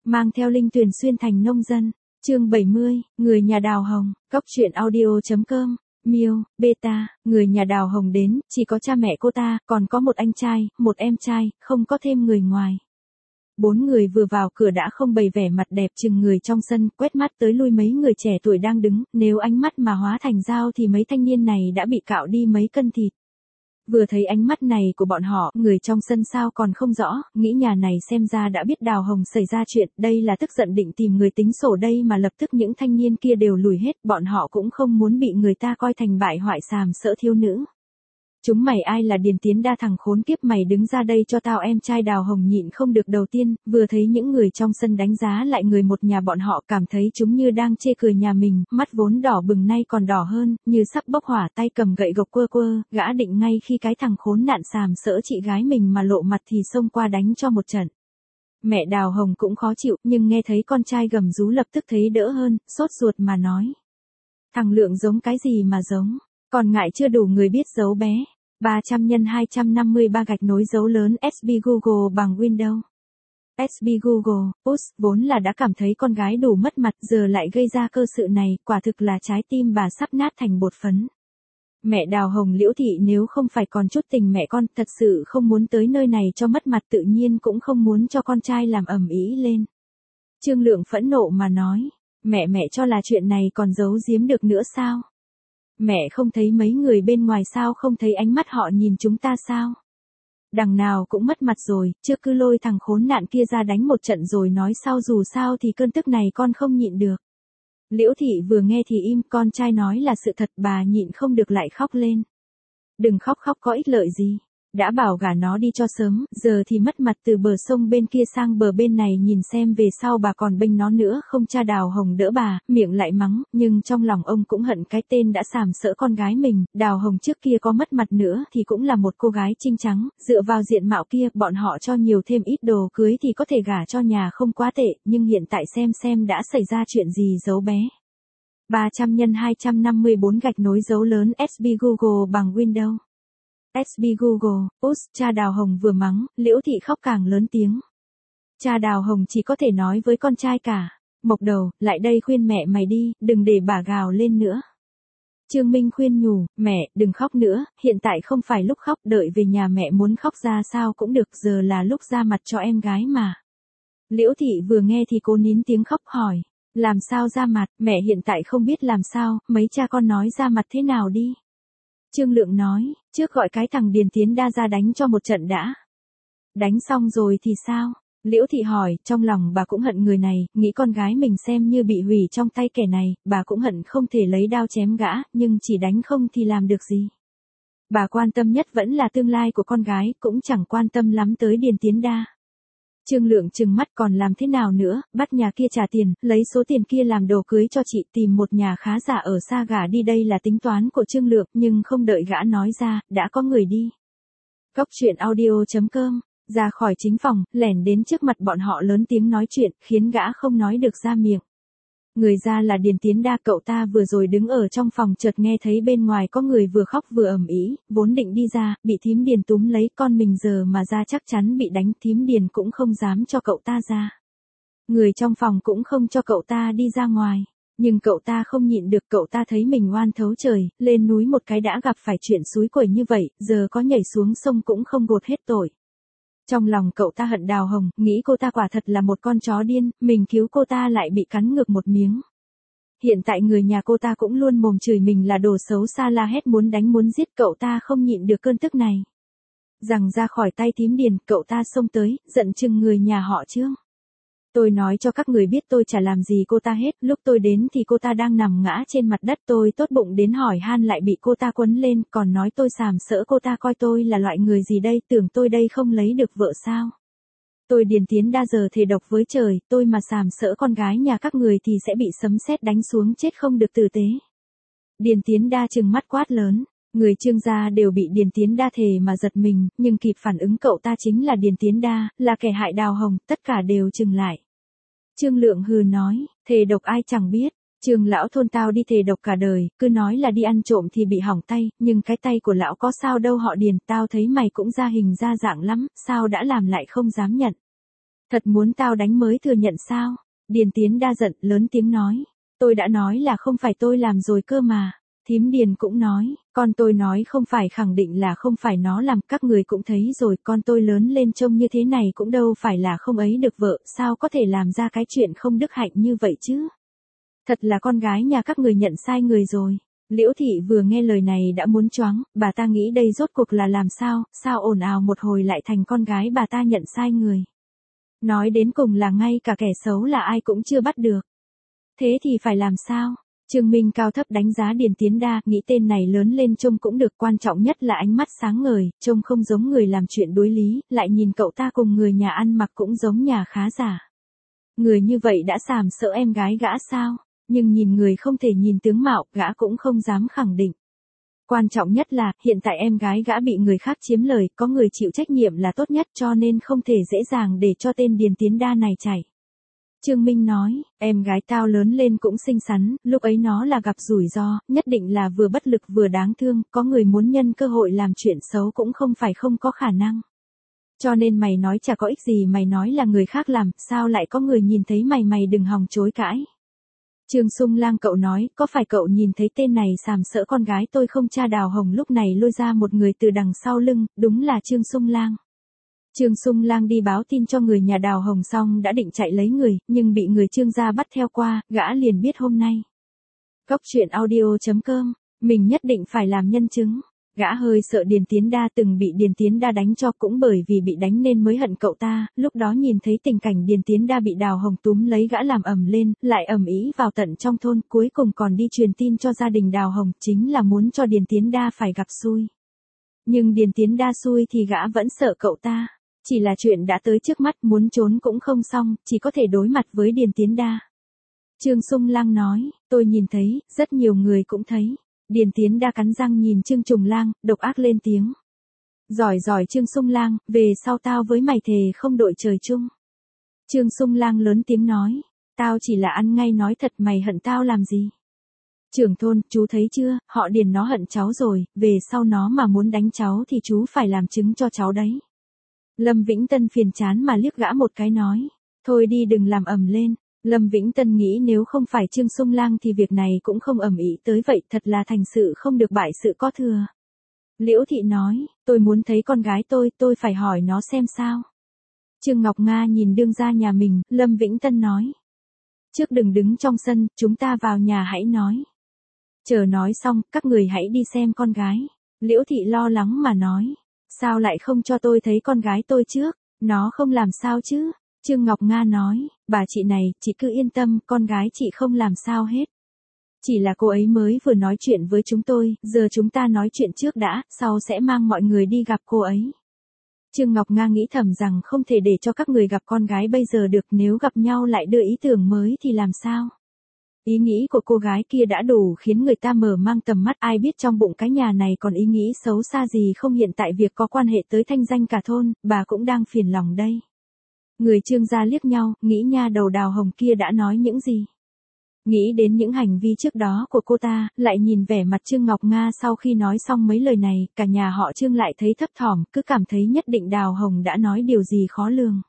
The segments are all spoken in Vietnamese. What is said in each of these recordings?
mang theo Linh Tuyền xuyên thành nông dân. Chương 70, người nhà Đào Hồng, Cóc truyện audio.com. Miêu, Beta, người nhà Đào Hồng đến, chỉ có cha mẹ cô ta, còn có một anh trai, một em trai, không có thêm người ngoài. 4 người vừa vào cửa đã không bày vẻ mặt đẹp chừng người trong sân, quét mắt tới lui mấy người trẻ tuổi đang đứng, nếu ánh mắt mà hóa thành dao thì mấy thanh niên này đã bị cạo đi mấy cân thịt. Vừa thấy ánh mắt này của bọn họ, người trong sân sao còn không rõ, nghĩ nhà này xem ra đã biết Đào Hồng xảy ra chuyện, đây là tức giận định tìm người tính sổ đây mà lập tức những thanh niên kia đều lùi hết, bọn họ cũng không muốn bị người ta coi thành bại hoại sàm sỡ thiếu nữ. Chúng mày ai là Điền Tiến Đa, thằng khốn kiếp, mày đứng ra đây cho tao. Em trai Đào Hồng nhịn không được đầu tiên, vừa thấy những người trong sân đánh giá lại người một nhà bọn họ, cảm thấy chúng như đang chê cười nhà mình, mắt vốn đỏ bừng nay còn đỏ hơn, như sắp bốc hỏa, tay cầm gậy gộc quơ quơ, gã định ngay khi cái thằng khốn nạn sàm sỡ chị gái mình mà lộ mặt thì xông qua đánh cho một trận. Mẹ Đào Hồng cũng khó chịu, nhưng nghe thấy con trai gầm rú lập tức thấy đỡ hơn, sốt ruột mà nói. Thằng Lượng giống cái gì mà giống, còn ngại chưa đủ người biết giấu bé. 300 x 253 gạch nối dấu lớn SB Google bằng Windows. SB Google, vốn là đã cảm thấy con gái đủ mất mặt, giờ lại gây ra cơ sự này, quả thực là trái tim bà sắp nát thành bột phấn. Mẹ Đào Hồng Liễu Thị nếu không phải còn chút tình mẹ con, thật sự không muốn tới nơi này cho mất mặt, tự nhiên cũng không muốn cho con trai làm ầm ĩ lên. Trương Lượng phẫn nộ mà nói, mẹ cho là chuyện này còn giấu giếm được nữa sao? Mẹ không thấy mấy người bên ngoài sao, không thấy ánh mắt họ nhìn chúng ta sao? Đằng nào cũng mất mặt rồi, chưa cứ lôi thằng khốn nạn kia ra đánh một trận rồi nói sau, dù sao thì cơn tức này con không nhịn được. Liễu Thị vừa nghe thì im, con trai nói là sự thật, bà nhịn không được lại khóc lên. Đừng khóc có ích lợi gì. Đã bảo gả nó đi cho sớm, giờ thì mất mặt từ bờ sông bên kia sang bờ bên này, nhìn xem về sau bà còn bênh nó nữa không. Cha Đào Hồng đỡ bà, miệng lại mắng, nhưng trong lòng ông cũng hận cái tên đã sàm sỡ con gái mình. Đào Hồng trước kia có mất mặt nữa thì cũng là một cô gái trinh trắng, dựa vào diện mạo kia, bọn họ cho nhiều thêm ít đồ cưới thì có thể gả cho nhà không quá tệ, nhưng hiện tại xem đã xảy ra chuyện gì giấu bé. 300 x 254 gạch nối dấu lớn SB Google bằng Windows. SB Google, cha Đào Hồng vừa mắng, Liễu Thị khóc càng lớn tiếng. Cha Đào Hồng chỉ có thể nói với con trai cả, Mộc Đầu, lại đây khuyên mẹ mày đi, đừng để bà gào lên nữa. Trương Minh khuyên nhủ, mẹ, đừng khóc nữa, hiện tại không phải lúc khóc, đợi về nhà mẹ muốn khóc ra sao cũng được, giờ là lúc ra mặt cho em gái mà. Liễu Thị vừa nghe thì cố nín tiếng khóc hỏi, làm sao ra mặt, mẹ hiện tại không biết làm sao, mấy cha con nói ra mặt thế nào đi. Trương Lượng nói, trước gọi cái thằng Điền Tiến Đa ra đánh cho một trận đã. Đánh xong rồi thì sao? Liễu Thị hỏi, trong lòng bà cũng hận người này, nghĩ con gái mình xem như bị hủy trong tay kẻ này, bà cũng hận không thể lấy đao chém gã, nhưng chỉ đánh không thì làm được gì. Bà quan tâm nhất vẫn là tương lai của con gái, cũng chẳng quan tâm lắm tới Điền Tiến Đa. Trương Lượng trừng mắt, còn làm thế nào nữa, bắt nhà kia trả tiền, lấy số tiền kia làm đồ cưới cho chị, tìm một nhà khá giả ở xa gả đi, đây là tính toán của Trương Lượng, nhưng không đợi gã nói ra, đã có người đi. Cóc truyện audio.com, ra khỏi chính phòng, lẻn đến trước mặt bọn họ lớn tiếng nói chuyện, khiến gã không nói được ra miệng. Người ra là Điền Tiến Đa, cậu ta vừa rồi đứng ở trong phòng chợt nghe thấy bên ngoài có người vừa khóc vừa ầm ĩ, vốn định đi ra, bị thím Điền túm lấy, con mình giờ mà ra chắc chắn bị đánh, thím Điền cũng không dám cho cậu ta ra. Người trong phòng cũng không cho cậu ta đi ra ngoài, nhưng cậu ta không nhịn được, cậu ta thấy mình oan thấu trời, lên núi một cái đã gặp phải chuyện xúi quẩy như vậy, giờ có nhảy xuống sông cũng không gột hết tội. Trong lòng cậu ta hận Đào Hồng, nghĩ cô ta quả thật là một con chó điên, mình cứu cô ta lại bị cắn ngược một miếng. Hiện tại người nhà cô ta cũng luôn mồm chửi mình là đồ xấu xa, la hét muốn đánh muốn giết, cậu ta không nhịn được cơn tức này. Rằng ra khỏi tay thím Điền, cậu ta xông tới, giận chừng người nhà họ Trương. Tôi nói cho các người biết tôi chả làm gì cô ta hết, lúc tôi đến thì cô ta đang nằm ngã trên mặt đất, tôi tốt bụng đến hỏi han lại bị cô ta quấn lên, còn nói tôi sàm sỡ, cô ta coi tôi là loại người gì đây, tưởng tôi đây không lấy được vợ sao. Tôi Điền Tiến Đa giờ thề độc với trời, tôi mà sàm sỡ con gái nhà các người thì sẽ bị sấm sét đánh xuống chết không được tử tế. Điền Tiến Đa trừng mắt quát lớn. Người Trương gia đều bị Điền Tiến Đa thề mà giật mình, nhưng kịp phản ứng cậu ta chính là Điền Tiến Đa, là kẻ hại Đào Hồng, tất cả đều chừng lại. Trương Lượng hừ nói, thề độc ai chẳng biết, Trương lão thôn tao đi thề độc cả đời, cứ nói là đi ăn trộm thì bị hỏng tay, nhưng cái tay của lão có sao đâu họ Điền, tao thấy mày cũng ra hình ra dạng lắm, sao đã làm lại không dám nhận. Thật muốn tao đánh mới thừa nhận sao? Điền Tiến Đa giận lớn tiếng nói. Tôi đã nói là không phải tôi làm rồi cơ mà. Thím Điền cũng nói, con tôi nói không phải khẳng định là không phải nó làm, các người cũng thấy rồi, con tôi lớn lên trông như thế này cũng đâu phải là không ấy được vợ, sao có thể làm ra cái chuyện không đức hạnh như vậy chứ? Thật là con gái nhà các người nhận sai người rồi. Liễu Thị vừa nghe lời này đã muốn choáng, bà ta nghĩ đây rốt cuộc là làm sao, sao ồn ào một hồi lại thành con gái bà ta nhận sai người. Nói đến cùng là ngay cả kẻ xấu là ai cũng chưa bắt được. Thế thì phải làm sao? Trương Minh cao thấp đánh giá Điền Tiến Đa, nghĩ tên này lớn lên trông cũng được, quan trọng nhất là ánh mắt sáng ngời, trông không giống người làm chuyện đối lý, lại nhìn cậu ta cùng người nhà ăn mặc cũng giống nhà khá giả. Người như vậy đã sàm sợ em gái gã sao? Nhưng nhìn người không thể nhìn tướng mạo, gã cũng không dám khẳng định. Quan trọng nhất là, hiện tại em gái gã bị người khác chiếm lời, có người chịu trách nhiệm là tốt nhất, cho nên không thể dễ dàng để cho tên Điền Tiến Đa này chảy. Trương Minh nói, em gái tao lớn lên cũng xinh xắn, lúc ấy nó là gặp rủi ro, nhất định là vừa bất lực vừa đáng thương, có người muốn nhân cơ hội làm chuyện xấu cũng không phải không có khả năng. Cho nên mày nói chả có ích gì, mày nói là người khác làm, sao lại có người nhìn thấy mày đừng hòng chối cãi. Trương Sung Lang cậu nói, có phải cậu nhìn thấy tên này sàm sỡ con gái tôi không? Cha Đào Hồng lúc này lôi ra một người từ đằng sau lưng, đúng là Trương Sung Lang. Trương Sung Lang đi báo tin cho người nhà Đào Hồng xong đã định chạy lấy người, nhưng bị người Trương gia bắt theo qua, gã liền biết hôm nay. Góc truyện audio.com, mình nhất định phải làm nhân chứng. Gã hơi sợ Điền Tiến Đa, từng bị Điền Tiến Đa đánh cho, cũng bởi vì bị đánh nên mới hận cậu ta, lúc đó nhìn thấy tình cảnh Điền Tiến Đa bị Đào Hồng túm lấy gã làm ầm lên, lại ầm ĩ vào tận trong thôn, cuối cùng còn đi truyền tin cho gia đình Đào Hồng, chính là muốn cho Điền Tiến Đa phải gặp xui. Nhưng Điền Tiến Đa xui thì gã vẫn sợ cậu ta, chỉ là chuyện đã tới trước mắt, muốn trốn cũng không xong, chỉ có thể đối mặt với Điền Tiến Đa. Trương Sung Lang nói, tôi nhìn thấy, rất nhiều người cũng thấy. Điền Tiến Đa cắn răng nhìn Trương Trùng Lang, độc ác lên tiếng. Giỏi Trương Sung Lang, về sau tao với mày thề không đội trời chung. Trương Sung Lang lớn tiếng nói, tao chỉ là ăn ngay nói thật, mày hận tao làm gì? Trưởng thôn, chú thấy chưa, họ Điền nó hận cháu rồi, về sau nó mà muốn đánh cháu thì chú phải làm chứng cho cháu đấy. Lâm Vĩnh Tân phiền chán mà liếc gã một cái nói, thôi đi đừng làm ầm lên. Lâm Vĩnh Tân nghĩ nếu không phải Trương Sung Lang thì việc này cũng không ầm ĩ tới vậy, thật là thành sự không được bại sự có thừa. Liễu Thị nói, tôi muốn thấy con gái tôi phải hỏi nó xem sao. Trương Ngọc Nga nhìn đương gia nhà mình, Lâm Vĩnh Tân nói. Trước đừng đứng trong sân, chúng ta vào nhà hãy nói. Chờ nói xong, các người hãy đi xem con gái. Liễu Thị lo lắng mà nói, sao lại không cho tôi thấy con gái tôi trước, nó không làm sao chứ. Trương Ngọc Nga nói, bà chị này, chị cứ yên tâm, con gái chị không làm sao hết. Chỉ là cô ấy mới vừa nói chuyện với chúng tôi, giờ chúng ta nói chuyện trước đã, sau sẽ mang mọi người đi gặp cô ấy. Trương Ngọc Nga nghĩ thầm rằng không thể để cho các người gặp con gái bây giờ được, nếu gặp nhau lại đưa ý tưởng mới thì làm sao? Ý nghĩ của cô gái kia đã đủ khiến người ta mở mang tầm mắt, ai biết trong bụng cái nhà này còn ý nghĩ xấu xa gì không, hiện tại việc có quan hệ tới thanh danh cả thôn, bà cũng đang phiền lòng đây. Người Trương gia liếc nhau, nghĩ nha đầu Đào Hồng kia đã nói những gì. Nghĩ đến những hành vi trước đó của cô ta, lại nhìn vẻ mặt Trương Ngọc Nga sau khi nói xong mấy lời này, cả nhà họ Trương lại thấy thấp thỏm, cứ cảm thấy nhất định Đào Hồng đã nói điều gì khó lường.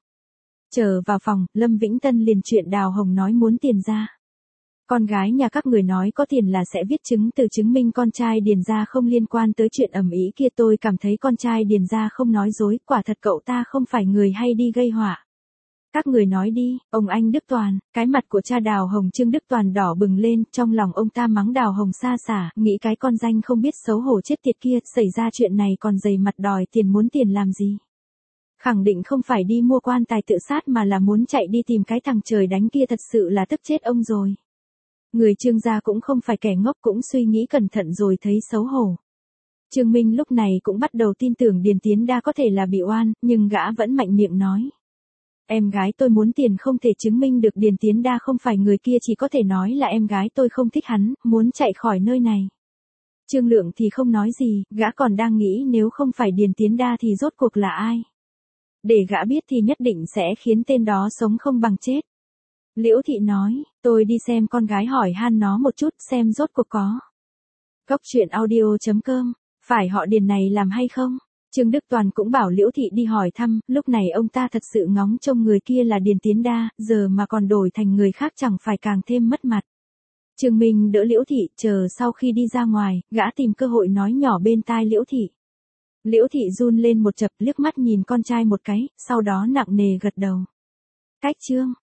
Trở vào phòng, Lâm Vĩnh Tân liền chuyện Đào Hồng nói muốn tiền ra. Con gái nhà các người nói có tiền là sẽ viết chứng từ chứng minh con trai Điền gia không liên quan tới chuyện ầm ĩ kia, tôi cảm thấy con trai Điền gia không nói dối, quả thật cậu ta không phải người hay đi gây họa. Các người nói đi, ông anh Đức Toàn, cái mặt của cha Đào Hồng Trương Đức Toàn đỏ bừng lên, trong lòng ông ta mắng Đào Hồng xa xả, nghĩ cái con danh không biết xấu hổ chết tiệt kia, xảy ra chuyện này còn dày mặt đòi tiền, muốn tiền làm gì? Khẳng định không phải đi mua quan tài tự sát mà là muốn chạy đi tìm cái thằng trời đánh kia, thật sự là tức chết ông rồi. Người Trương gia cũng không phải kẻ ngốc, cũng suy nghĩ cẩn thận rồi thấy xấu hổ. Trương Minh lúc này cũng bắt đầu tin tưởng Điền Tiến Đa có thể là bị oan, nhưng gã vẫn mạnh miệng nói. Em gái tôi muốn tiền không thể chứng minh được Điền Tiến Đa không phải người kia, chỉ có thể nói là em gái tôi không thích hắn, muốn chạy khỏi nơi này. Trương Lượng thì không nói gì, gã còn đang nghĩ nếu không phải Điền Tiến Đa thì rốt cuộc là ai. Để gã biết thì nhất định sẽ khiến tên đó sống không bằng chết. Liễu Thị nói, tôi đi xem con gái hỏi han nó một chút xem rốt cuộc có. Góc truyện audio.com, phải họ Điền này làm hay không? Trương Đức Toàn cũng bảo Liễu Thị đi hỏi thăm, lúc này ông ta thật sự ngóng trông người kia là Điền Tiến Đa, giờ mà còn đổi thành người khác chẳng phải càng thêm mất mặt. Trương Minh đỡ Liễu Thị, chờ sau khi đi ra ngoài, gã tìm cơ hội nói nhỏ bên tai Liễu Thị. Liễu Thị run lên một chập, liếc mắt nhìn con trai một cái, sau đó nặng nề gật đầu. Cách Trương